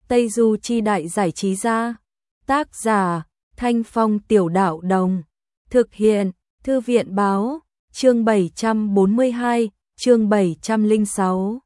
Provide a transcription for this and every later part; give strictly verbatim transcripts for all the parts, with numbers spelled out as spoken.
Tây Du Chi Đại Giải Trí Gia. Tác giả Thanh Phong Tiểu Đạo Đồng. Thực hiện Thư viện Báo. Chương bảy trăm bốn mươi hai, chương bảy trăm lẻ sáu.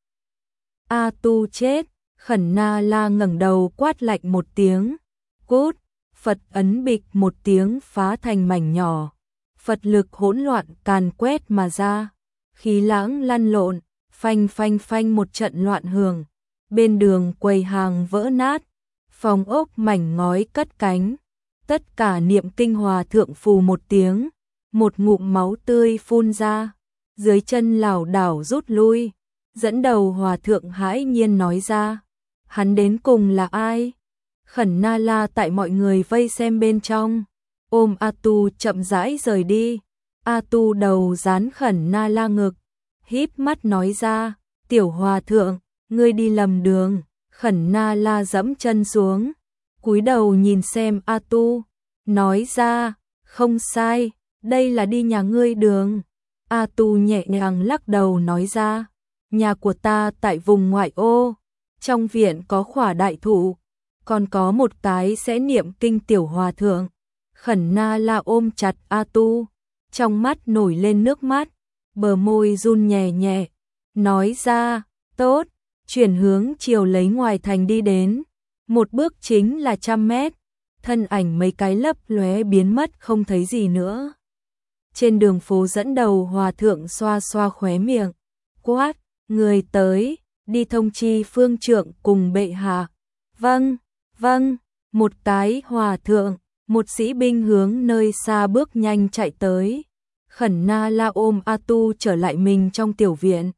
A Tu chết. Khẩn Na La ngẩng đầu quát lạnh một tiếng. Cút. Phật ấn bịch một tiếng phá thành mảnh nhỏ. Phật lực hỗn loạn càn quét mà ra. Khí lãng lăn lộn, phanh phanh phanh một trận loạn hưởng. Bên đường quầy hàng vỡ nát, phòng ốc mảnh ngói cất cánh. Tất cả niệm kinh hòa thượng phù một tiếng, một ngụm máu tươi phun ra, dưới chân lảo đảo rút lui. Dẫn đầu hòa thượng hãi nhiên nói ra, hắn đến cùng là ai? Khẩn Na La tại mọi người vây xem bên trong, ôm A Tu chậm rãi rời đi. A Tu đầu dán Khẩn Na La ngực, híp mắt nói ra, tiểu hòa thượng, ngươi đi lầm đường. Khẩn Na La dẫm chân xuống, cúi đầu nhìn xem A Tu, nói ra, không sai, đây là đi nhà ngươi đường. A Tu nhẹ nhàng lắc đầu nói ra, nhà của ta tại vùng ngoại ô, trong viện có khỏa đại thụ, còn có một cái sẽ niệm kinh tiểu hòa thượng. Khẩn Na La ôm chặt A Tu, trong mắt nổi lên nước mắt, bờ môi run nhẹ nhẹ, nói ra, tốt, chuyển hướng chiều lấy ngoài thành đi đến, một bước chính là trăm mét, thân ảnh mấy cái lấp lóe biến mất không thấy gì nữa. Trên đường phố dẫn đầu hòa thượng xoa xoa khóe miệng, quát, người tới, đi thông chi phương trượng cùng bệ hạ. Vâng, vâng, một cái hòa thượng, một sĩ binh hướng nơi xa bước nhanh chạy tới. Khẩn Na La ôm A Tu trở lại mình trong tiểu viện,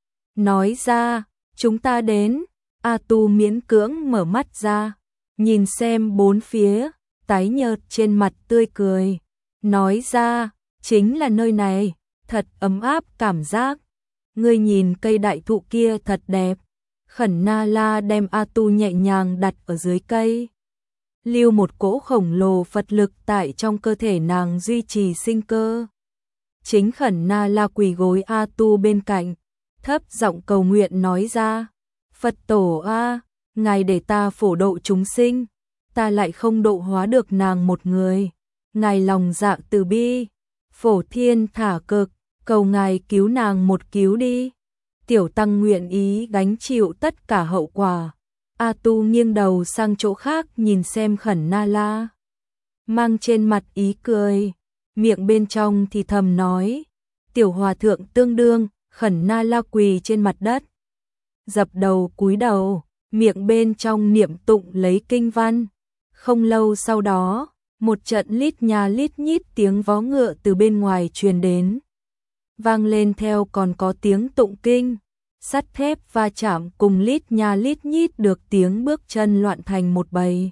nói ra, chúng ta đến. A Tu miễn cưỡng mở mắt ra, nhìn xem bốn phía, tái nhợt trên mặt tươi cười, nói ra, chính là nơi này, thật ấm áp cảm giác. Ngươi nhìn cây đại thụ kia thật đẹp. Khẩn Na La đem A Tu nhẹ nhàng đặt ở dưới cây, lưu một cỗ khổng lồ Phật lực tại trong cơ thể nàng duy trì sinh cơ. Chính Khẩn Na La quỳ gối A Tu bên cạnh, thấp giọng cầu nguyện nói ra, Phật tổ a, ngài để ta phổ độ chúng sinh, ta lại không độ hóa được nàng một người, ngài lòng dạ từ bi, phổ thiên thả cực, cầu ngài cứu nàng một cứu đi. Tiểu tăng nguyện ý gánh chịu tất cả hậu quả. A Tu nghiêng đầu sang chỗ khác nhìn xem Khẩn Na La, mang trên mặt ý cười, miệng bên trong thì thầm nói, tiểu hòa thượng tương đương. Khẩn Na La quỳ trên mặt đất, dập đầu cúi đầu, miệng bên trong niệm tụng lấy kinh văn. Không lâu sau đó, một trận lít nha lít nhít tiếng vó ngựa từ bên ngoài truyền đến, vang lên theo còn có tiếng tụng kinh, sắt thép va chạm cùng lít nha lít nhít được tiếng bước chân loạn thành một bầy.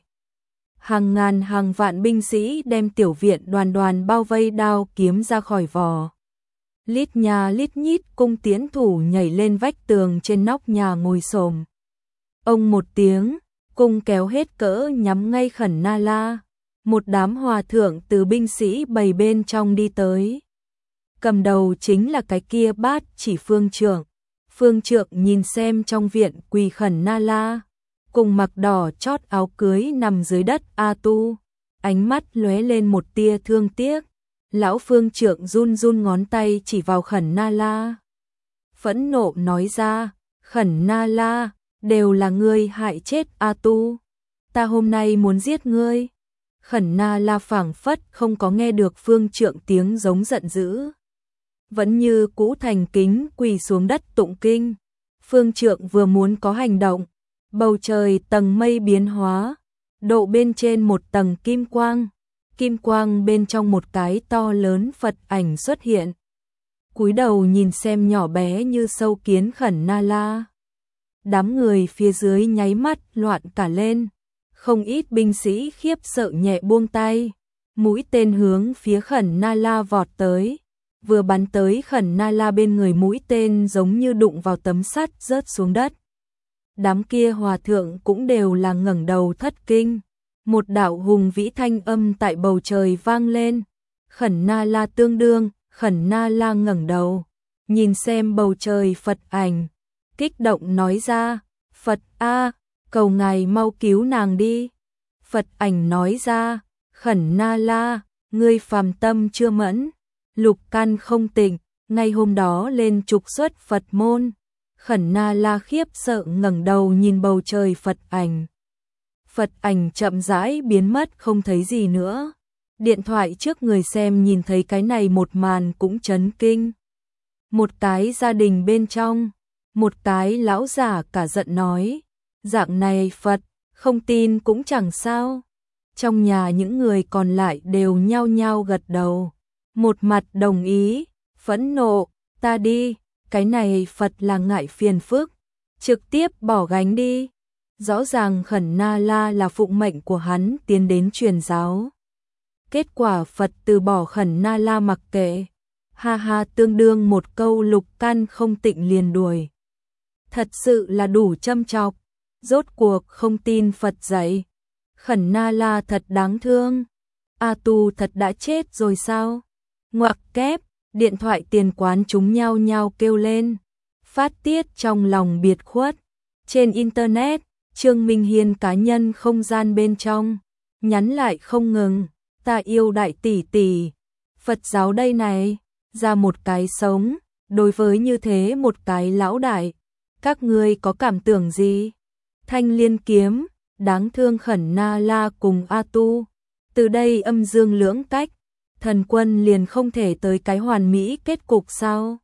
Hàng ngàn hàng vạn binh sĩ đem tiểu viện đoàn đoàn bao vây, đao kiếm ra khỏi vỏ. Lít nha lít nhít cung tiến thủ nhảy lên vách tường trên nóc nhà ngồi xổm. Ông một tiếng, cung kéo hết cỡ nhắm ngay Khẩn Na La. Một đám hòa thượng từ binh sĩ bầy bên trong đi tới. Cầm đầu chính là cái kia bát chỉ phương trượng. Phương trượng nhìn xem trong viện quỳ Khẩn Na La, cùng mặc đỏ chót áo cưới nằm dưới đất A Tu, ánh mắt lóe lên một tia thương tiếc. Lão phương trượng run run ngón tay chỉ vào Khẩn Na La, phẫn nộ nói ra, Khẩn Na La, đều là ngươi hại chết A Tu, ta hôm nay muốn giết ngươi. Khẩn Na La phảng phất không có nghe được phương trượng tiếng giống giận dữ, vẫn như cũ thành kính quỳ xuống đất tụng kinh. Phương trượng vừa muốn có hành động, bầu trời tầng mây biến hóa, độ bên trên một tầng kim quang. Kim quang bên trong một cái to lớn Phật ảnh xuất hiện. Cúi đầu nhìn xem nhỏ bé như sâu kiến Khẩn Na La. Đám người phía dưới nháy mắt loạn cả lên. Không ít binh sĩ khiếp sợ nhẹ buông tay. Mũi tên hướng phía Khẩn Na La vọt tới. Vừa bắn tới Khẩn Na La bên người, mũi tên giống như đụng vào tấm sắt rớt xuống đất. Đám kia hòa thượng cũng đều là ngẩng đầu thất kinh. Một đạo hùng vĩ thanh âm tại bầu trời vang lên. Khẩn Na La tương đương. Khẩn Na La ngẩng đầu, nhìn xem bầu trời Phật ảnh, kích động nói ra, Phật a, cầu ngài mau cứu nàng đi. Phật ảnh nói ra, Khẩn Na La, ngươi phàm tâm chưa mẫn, lục căn không tịnh, ngay hôm đó lên trục xuất Phật môn. Khẩn Na La khiếp sợ ngẩng đầu nhìn bầu trời Phật ảnh. Phật ảnh chậm rãi biến mất không thấy gì nữa. Điện thoại trước người xem nhìn thấy cái này một màn cũng chấn kinh. Một cái gia đình bên trong, một cái lão giả cả giận nói, dạng này Phật, không tin cũng chẳng sao. Trong nhà những người còn lại đều nhao nhao gật đầu, một mặt đồng ý, phẫn nộ, ta đi, cái này Phật là ngại phiền phức, trực tiếp bỏ gánh đi. Rõ ràng Khẩn Na La là phụng mệnh của hắn tiến đến truyền giáo. Kết quả Phật từ bỏ Khẩn Na La mặc kệ. Ha ha, tương đương một câu lục căn không tịnh liền đuổi. Thật sự là đủ châm chọc. Rốt cuộc không tin Phật dạy. Khẩn Na La thật đáng thương. A Tu thật đã chết rồi sao? Ngoặc kép, điện thoại tiền quán chúng nhao nhao kêu lên. Phát tiết trong lòng biệt khuất. Trên internet, Trương Minh Hiên cá nhân không gian bên trong, nhắn lại không ngừng, ta yêu đại tỷ tỷ, Phật giáo đây này, ra một cái sống, đối với như thế một cái lão đại, các ngươi có cảm tưởng gì? Thanh Liên kiếm, đáng thương Khẩn Na La cùng A Tu, từ đây âm dương lưỡng cách, thần quân liền không thể tới cái hoàn mỹ kết cục sao?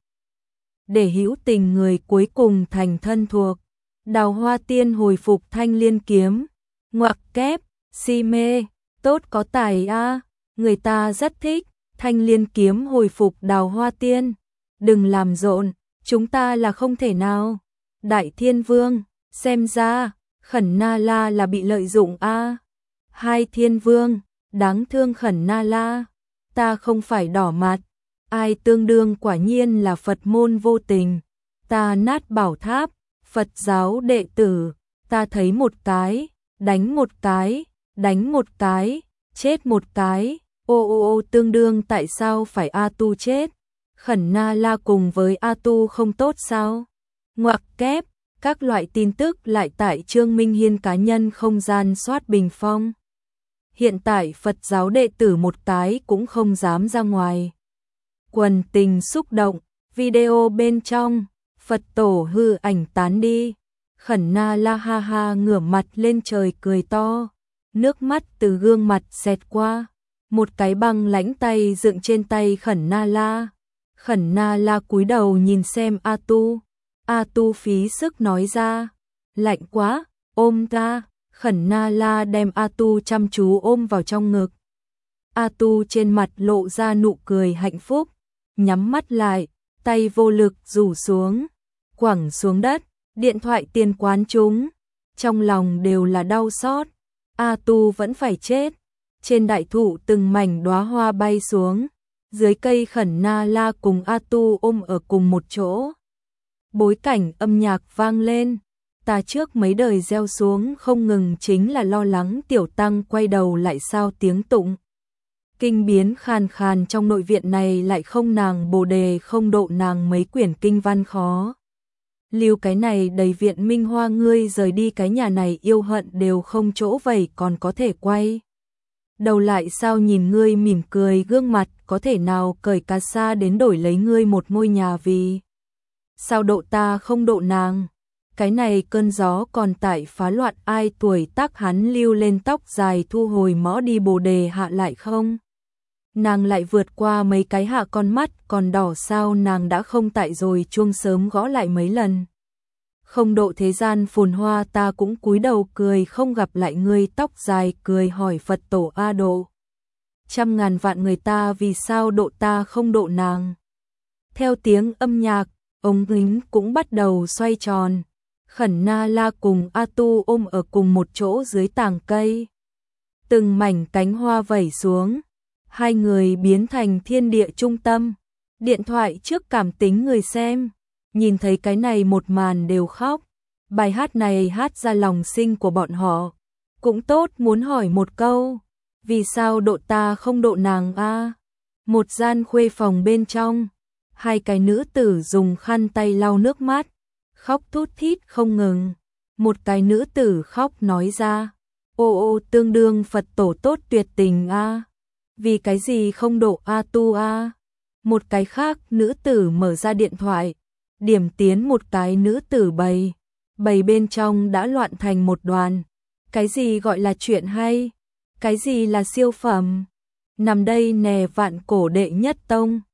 Để hữu tình người cuối cùng thành thân thuộc. Đào Hoa Tiên hồi phục Thanh Liên kiếm, ngoặc kép, si mê, tốt có tài a, người ta rất thích. Thanh Liên kiếm hồi phục Đào Hoa Tiên, đừng làm rộn, chúng ta là không thể nào. Đại Thiên Vương, xem ra Khẩn Na La là bị lợi dụng a. Hai Thiên Vương, đáng thương Khẩn Na La, ta không phải đỏ mặt, ai tương đương quả nhiên là Phật môn vô tình, ta nát bảo tháp. Phật giáo đệ tử, ta thấy một cái, đánh một cái, đánh một cái, chết một cái, ô ô ô tương đương tại sao phải A Tu chết? Khẩn Na La cùng với A Tu không tốt sao? Ngoặc kép, các loại tin tức lại tại Trương Minh Hiên cá nhân không gian soát bình phong. Hiện tại Phật giáo đệ tử một cái cũng không dám ra ngoài. Quần tình xúc động, video bên trong. Phật tổ hư ảnh tán đi, Khẩn Na La ha ha ngửa mặt lên trời cười to, nước mắt từ gương mặt xẹt qua, một cái băng lãnh tay dựng trên tay Khẩn Na La. Khẩn Na La cúi đầu nhìn xem A Tu, A Tu phí sức nói ra, lạnh quá, ôm ta. Khẩn Na La đem A Tu chăm chú ôm vào trong ngực. A Tu trên mặt lộ ra nụ cười hạnh phúc, nhắm mắt lại, tay vô lực rủ xuống, quẳng xuống đất, điện thoại tiền quán chúng, trong lòng đều là đau xót. A Tu vẫn phải chết. Trên đại thụ từng mảnh đóa hoa bay xuống, dưới cây Khẩn Na La cùng A Tu ôm ở cùng một chỗ. Bối cảnh âm nhạc vang lên, ta trước mấy đời gieo xuống không ngừng chính là lo lắng tiểu tăng quay đầu lại sao tiếng tụng. Kinh biến khàn khàn trong nội viện này lại không nàng Bồ Đề không độ nàng mấy quyển kinh văn khó. Lưu cái này đầy viện Minh Hoa ngươi rời đi cái nhà này yêu hận đều không chỗ vầy còn có thể quay. Đầu lại sao nhìn ngươi mỉm cười gương mặt có thể nào cởi cà sa đến đổi lấy ngươi một ngôi nhà vì. Sao độ ta không độ nàng? Cái này cơn gió còn tại phá loạn ai tuổi tác hắn lưu lên tóc dài thu hồi mõ đi Bồ Đề hạ lại không? Nàng lại vượt qua mấy cái hạ con mắt còn đỏ sao nàng đã không tại rồi chuông sớm gõ lại mấy lần. Không độ thế gian phồn hoa ta cũng cúi đầu cười không gặp lại ngươi tóc dài cười hỏi Phật tổ A độ. Trăm ngàn vạn người ta vì sao độ ta không độ nàng. Theo tiếng âm nhạc, ống kính cũng bắt đầu xoay tròn. Khẩn Na La cùng A Tu ôm ở cùng một chỗ dưới tàng cây. Từng mảnh cánh hoa vẩy xuống. Hai người biến thành thiên địa trung tâm. Điện thoại trước cảm tính người xem. Nhìn thấy cái này một màn đều khóc. Bài hát này hát ra lòng sinh của bọn họ. Cũng tốt muốn hỏi một câu. Vì sao độ ta không độ nàng a? Một gian khuê phòng bên trong. Hai cái nữ tử dùng khăn tay lau nước mắt. Khóc thút thít không ngừng. Một cái nữ tử khóc nói ra, ô ô tương đương Phật tổ tốt tuyệt tình a, vì cái gì không độ a tu a. Một cái khác nữ tử mở ra điện thoại, điểm tiến một cái nữ tử bầy, bầy bên trong đã loạn thành một đoàn. Cái gì gọi là chuyện hay? Cái gì là siêu phẩm? Nằm đây nè vạn cổ đệ nhất tông.